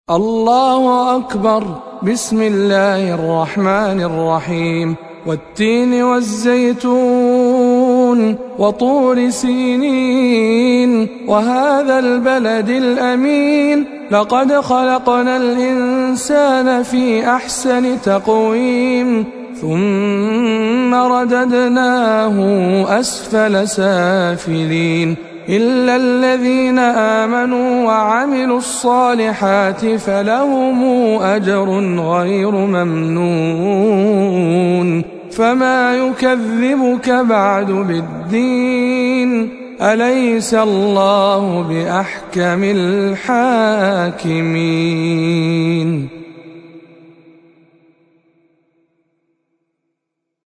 الله أكبر. بسم الله الرحمن الرحيم. والتين والزيتون وطور سينين وهذا البلد الأمين لقد خلقنا الإنسان في أحسن تقويم ثم رددناه أسفل سافلين إلا الذين آمنوا وعملوا الصالحات فلهم أجر غير ممنون. فما يكذبك بعد بالدين؟ أليس الله بأحكم الحاكمين؟